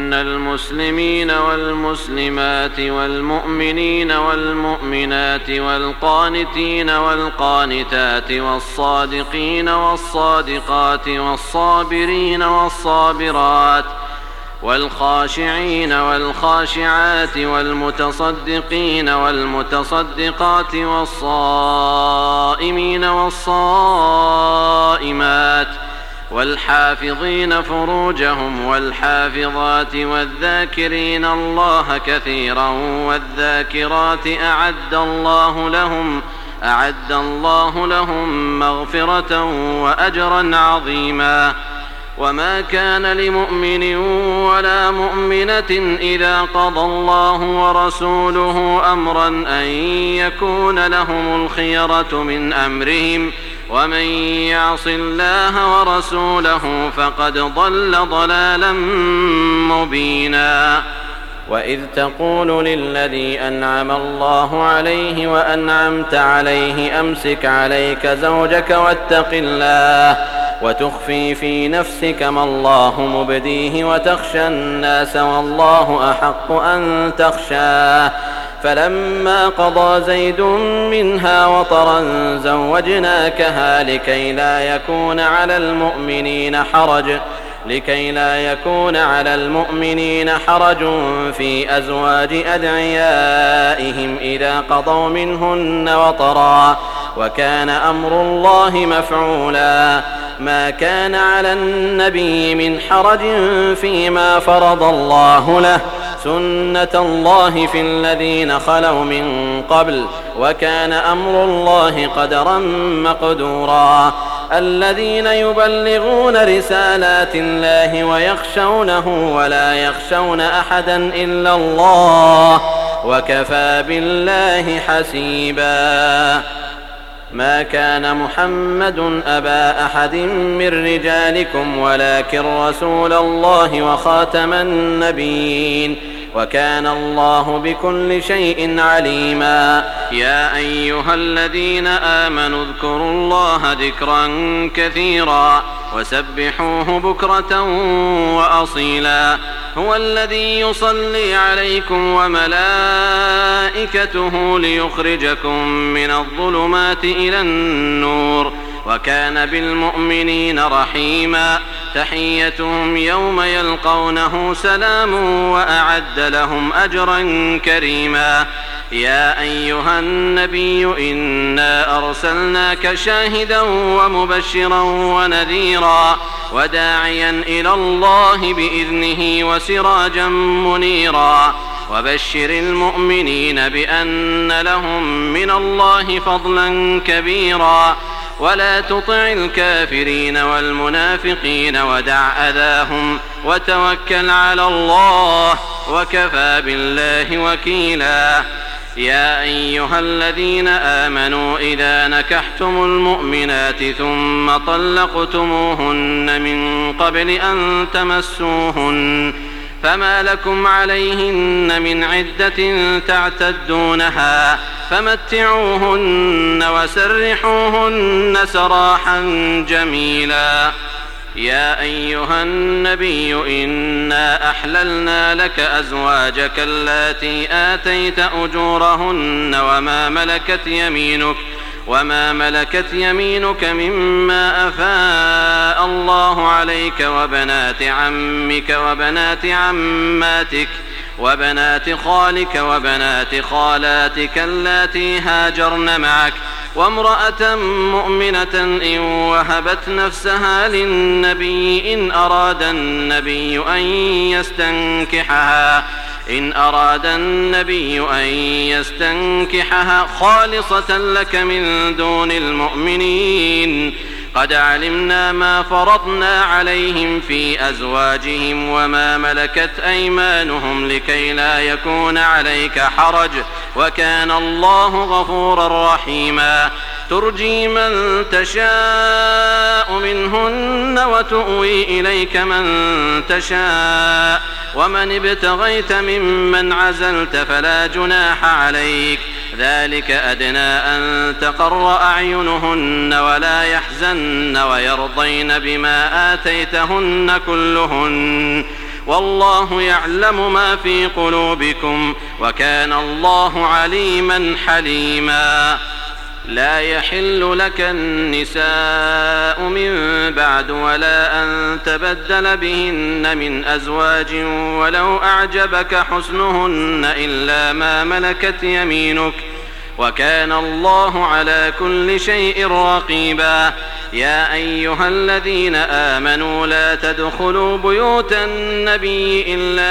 إن المسلمين والمسلمات والمؤمنين والمؤمنات والقانتين والقانتات والصادقين والصادقات والصابرين والصابرات والخاشعين والخاشعات والمتصدقين والمتصدقات والصائمين والصائمات والحافظين فروجهم والحافظات والذاكرين الله كثيرا والذاكرات أعد الله لهم مغفرة وأجرا عظيما. وما كان لمؤمن ولا مؤمنة إذا قضى الله ورسوله أمرا أن يكون لهم الخيرة من أمرهم ومن يعص الله ورسوله فقد ضل ضلالا مبينا. وإذ تقول للذي أنعم الله عليه وأنعمت عليه أمسك عليك زوجك واتق الله وتخفي في نفسك ما الله مبديه وتخشى الناس والله أحق أن تخشاه فلما قضى زيد منها وطرا زوجناكها لكي لا يكون على المؤمنين حرج في أزواج أدعيائهم إذا قضوا منهن وطرا وكان أمر الله مفعولا. ما كان على النبي من حرج فيما فرض الله له سنة الله في الذين خلوا من قبل وكان أمر الله قدرا مقدورا. الذين يبلغون رسالات الله ويخشونه ولا يخشون أحدا إلا الله وكفى بالله حسيبا. ما كان محمد أبا أحد من رجالكم ولكن رسول الله وخاتم النبيين وكان الله بكل شيء عليما. يا أيها الذين آمنوا اذكروا الله ذكرا كثيرا وسبحوه بكرة وأصيلا. هو الذي يصلي عليكم وملائكته ليخرجكم من الظلمات إلى النور وكان بالمؤمنين رحيما. تحيتهم يوم يلقونه سلام وأعد لهم أجرا كريما. يا أيها النبي إنا أرسلناك شاهدا ومبشرا ونذيرا وداعيا إلى الله بإذنه وسراجا منيرا. وبشر المؤمنين بأن لهم من الله فضلا كبيرا. ولا تطع الكافرين والمنافقين ودع أذاهم وتوكل على الله وكفى بالله وكيلا. يا أيها الذين آمنوا إذا نكحتم المؤمنات ثم طلقتموهن من قبل أن تمسوهن فما لكم عليهن من عدة تعتدونها فمتعوهن وسرحوهن سراحا جميلا. يا أيها النبي إنا أحللنا لك أزواجك اللاتي آتيت أجورهن وما ملكت يمينك مما أفاء الله عليك وبنات عمك وبنات عماتك وبنات خالك وبنات خالاتك اللاتي هاجرن معك وامرأة مؤمنة إن وهبت نفسها للنبي إن أراد النبي أن يستنكحها خالصة لك من دون المؤمنين. قد علمنا ما فرضنا عليهم في أزواجهم وما ملكت أيمانهم لكي لا يكون عليك حرج وكان الله غفورا رحيما. ترجي من تشاء منهن وتؤوي إليك من تشاء ومن ابتغيت ممن عزلت فلا جناح عليك. ذلك أدنى أن تقر أعينهن ولا يحزن ويرضين بما آتيتهن كلهن والله يعلم ما في قلوبكم وكان الله عليما حليما. لا يحل لك النساء من بعد ولا أن تبدل بهن من أزواج ولو أعجبك حسنهن إلا ما ملكت يمينك وكان الله على كل شيء رقيبا. يا أيها الذين آمنوا لا تدخلوا بيوت النبي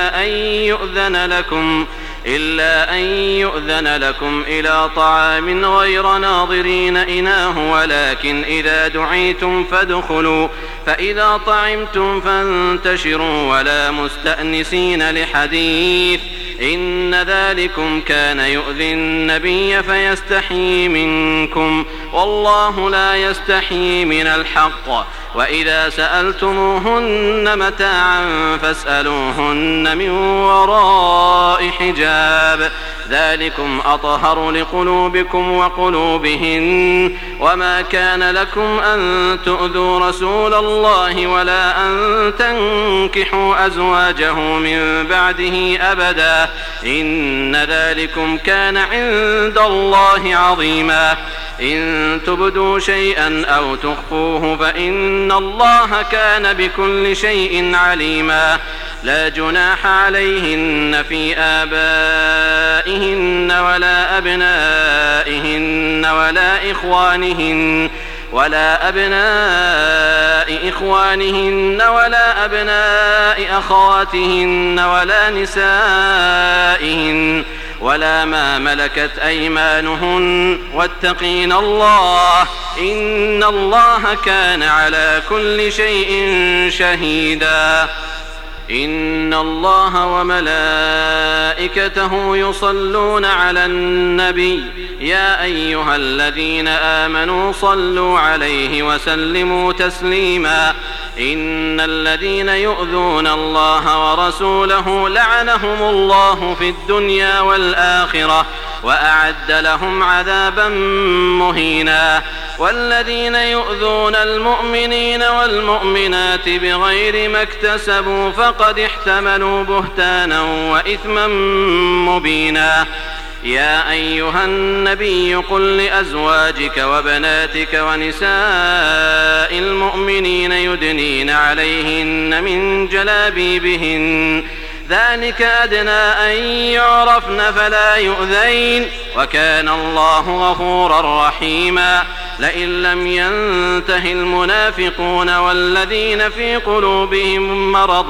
إلا أن يؤذن لكم إلى طعام غير ناظرين إناه ولكن إذا دعيتم فادخلوا فإذا طعمتم فانتشروا ولا مستأنسين لحديث إن ذلكم كان يؤذي النبي فيستحيي منكم والله لا يستحيي من الحق. وإذا سألتموهن متاعا فاسألوهن من وراء حجاب ذلكم أطهر لقلوبكم وقلوبهن. وما كان لكم أن تؤذوا رسول الله ولا أن تنكحوا أزواجه من بعده أبدا إن ذلكم كان عند الله عظيما. إن تبدوا شيئا أو تخفوه فإن الله كان بكل شيء عليما. لا جناح عليهن في آبائهن ولا أبنائهن ولا أبناء إخوانهن ولا أبناء أخواتهن ولا نسائهن ولا ما ملكت أيمانهن واتقين الله إن الله كان على كل شيء شهيدا. إن الله وملائكته يصلون على النبي يا أيها الذين آمنوا صلوا عليه وسلموا تسليما. إن الذين يؤذون الله ورسوله لعنهم الله في الدنيا والآخرة وأعد لهم عذابا مهينا. والذين يؤذون المؤمنين والمؤمنات بغير ما اكتسبوا فقد احتملوا بهتانا وإثما مبينا. يا أيها النبي قل لأزواجك وبناتك ونساء المؤمنين يدنين عليهن من جلابيبهن ذلك أدنى أن يعرفن فلا يؤذين وكان الله غفورا رحيما. لئن لم ينته المنافقون والذين في قلوبهم مرض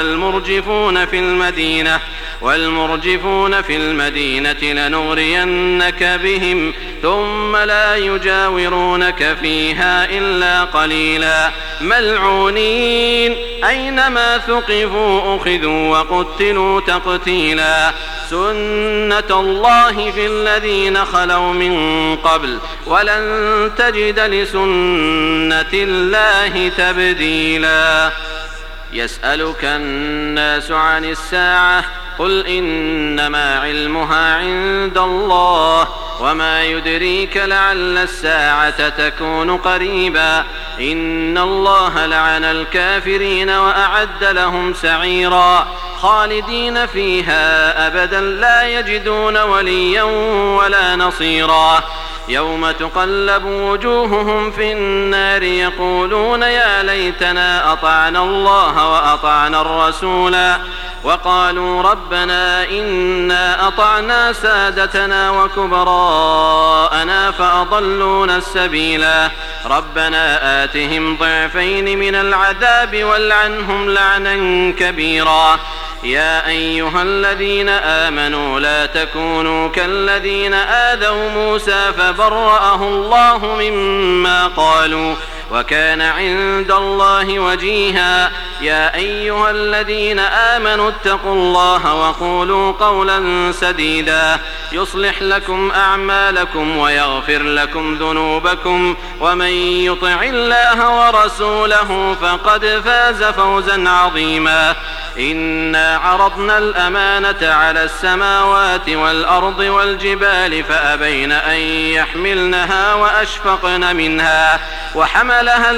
والمرجفون في المدينة لنغرينك بهم ثم لا يجاورونك فيها إلا قليلا ملعونين أينما ثقفوا أخذوا وقتلوا تقتيلا. سنة الله في الذين خلوا من قبل ولن تجد لسنة الله تبديلا. يسألك الناس عن الساعة قل إنما علمها عند الله وما يدريك لعل الساعة تكون قريبا. إن الله لعن الكافرين وأعد لهم سعيرا خالدين فيها أبدا لا يجدون وليا ولا نصيرا. يوم تقلب وجوههم في النار يقولون يا ليتنا أطعنا الله وأطعنا الرسولا وقالوا ربنا إنا أطعنا سادتنا وكبراءنا فأضلونا السبيلا. ربنا آتهم ضعفين من العذاب والعنهم لعنا كبيرا. يا أيها الذين آمنوا لا تكونوا كالذين آذوا موسى فبرأه الله مما قالوا وكان عند الله وجيها. يا أيها الذين آمنوا اتقوا الله وقولوا قولا سديدا يصلح لكم أعمالكم ويغفر لكم ذنوبكم ومن يطع الله ورسوله فقد فاز فوزا عظيما. إنا عرضنا الأمانة على السماوات والأرض والجبال فأبين أن يحملنها وأشفقن منها وحملها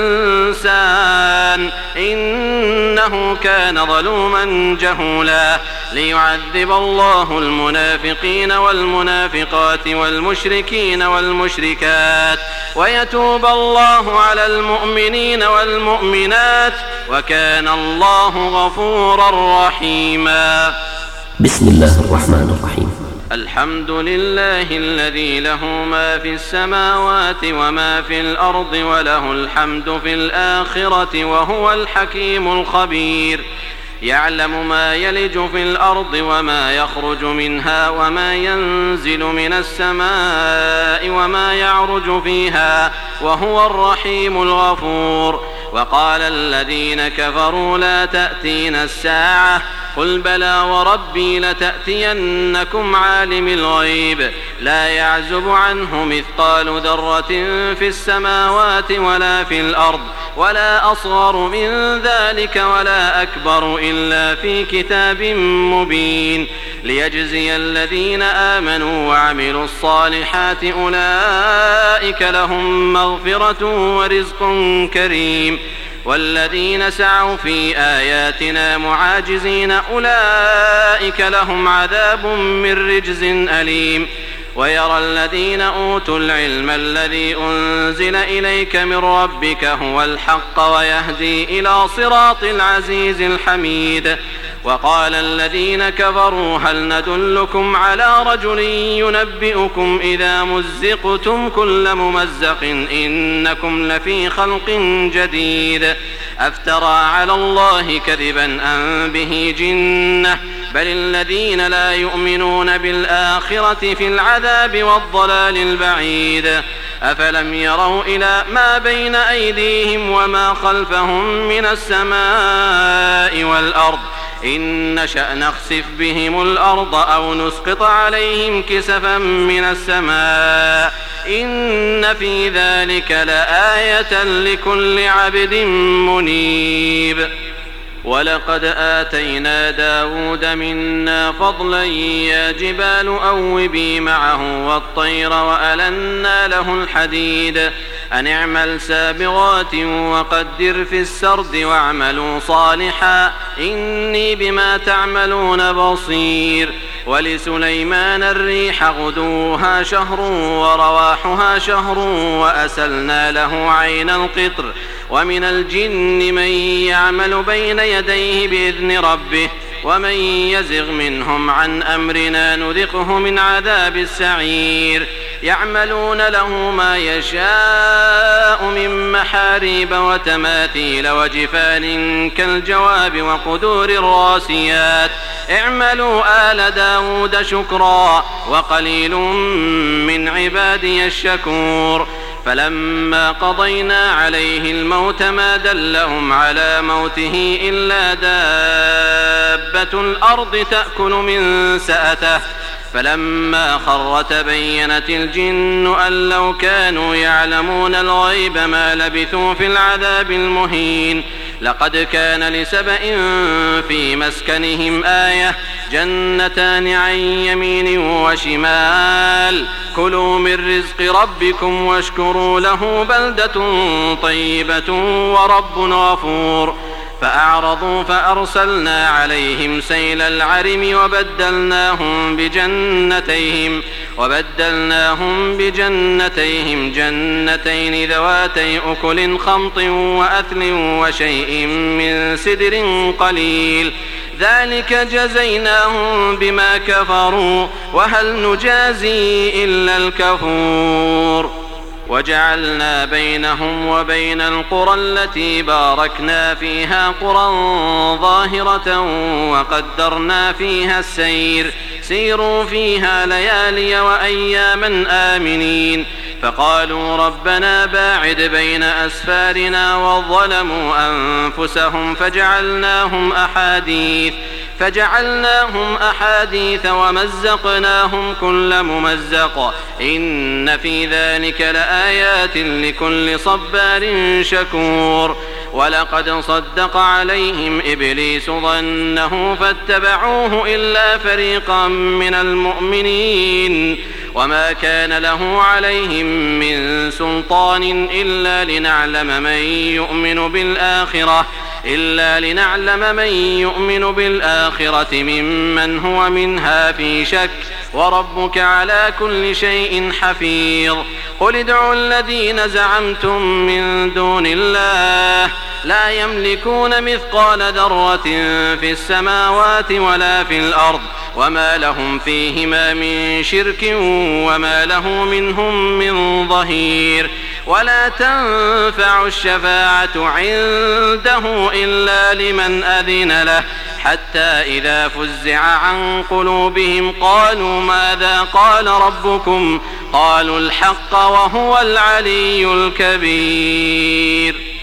الإنسان إنه كان ظلوما جهولا ليعذب الله المنافقين والمنافقات والمشركين والمشركات ويتوب الله على المؤمنين والمؤمنات وكان الله غفورا رحيما. بسم الله الرحمن الرحيم. الحمد لله الذي له ما في السماوات وما في الأرض وله الحمد في الآخرة وهو الحكيم الخبير. يعلم ما يلج في الأرض وما يخرج منها وما ينزل من السماء وما يعرج فيها وهو الرحيم الغفور. وقال الذين كفروا لا تأتينا الساعة قل بلى وربي لتأتينكم عالم الغيب لا يعزب عنه مثقال ذرة في السماوات ولا في الأرض ولا أصغر من ذلك ولا أكبر إلا في كتاب مبين ليجزي الذين آمنوا وعملوا الصالحات أولئك لهم مغفرة ورزق كريم. والذين سعوا في آياتنا معاجزين أولئك لهم عذاب من رجز أليم. ويرى الذين أوتوا العلم الذي أنزل إليك من ربك هو الحق ويهدي إلى صراط العزيز الحميد. وقال الذين كفروا هل ندلكم على رجل ينبئكم إذا مزقتم كل ممزق إنكم لفي خلق جديد أفترى على الله كذبا أم به جنة بل الذين لا يؤمنون بالآخرة في العذاب والضلال البعيد. أفلم يروا إلى ما بين أيديهم وما خلفهم من السماء والأرض إن نشأ نخسف بهم الأرض أو نسقط عليهم كسفا من السماء إن في ذلك لآية لكل عبد منيب. ولقد آتينا داود منا فضلا يا جبال أوبي معه والطير وألنا له الحديد أن اعمل سابغات وقدر في السرد واعملوا صالحا إني بما تعملون بصير. ولسليمان الريح غدوها شهر ورواحها شهر وأسلنا له عين القطر ومن الجن من يعمل بين يديه بإذن ربه ومن يزغ منهم عن أمرنا نذقه من عذاب السعير. يعملون له ما يشاء من محاريب وتماثيل وجفان كالجواب وقدور الراسيات اعملوا آل داود شكرا وقليل من عبادي الشكور. فلما قضينا عليه الموت ما دلهم على موته إلا دابة الأرض تأكل من سأته فلما خر تبينت الجن أن لو كانوا يعلمون الغيب ما لبثوا في العذاب المهين. لقد كان لسبأ في مسكنهم آية جنتان عن يمين وشمال كلوا من رزق ربكم واشكروا له بلدة طيبة ورب غفور. فأعرضوا فأرسلنا عليهم سيل العرم وبدلناهم بجنتيهم جنتين ذواتي أكل خمط وأثل وشيء من سدر قليل ذلك جزيناهم بما كفروا وهل نجازي إلا الكفور. وجعلنا بينهم وبين القرى التي باركنا فيها قرى ظاهرة وقدرنا فيها السير سيروا فيها ليالي وأياما آمنين. فقالوا ربنا باعد بين أسفارنا وظلموا أنفسهم فجعلناهم أحاديث ومزقناهم كل ممزق إن في ذلك لآيات لكل صبار شكور. ولقد صدق عليهم إبليس ظنه فاتبعوه إلا فريقا من المؤمنين وما كان له عليهم من سلطان إلا لنعلم من يؤمن بالآخرة ممن هو منها في شك وربك على كل شيء حفيظ قل ادعوا الذين زعمتم من دون الله لا يملكون مثقال ذرة في السماوات ولا في الأرض وما لهم فيهما من شرك وما له منهم من ظهير ولا تنفع الشفاعة عنده إلا لمن أذن له حتى إذا فزع عن قلوبهم قالوا ماذا قال ربكم قالوا الحق وهو العلي الكبير.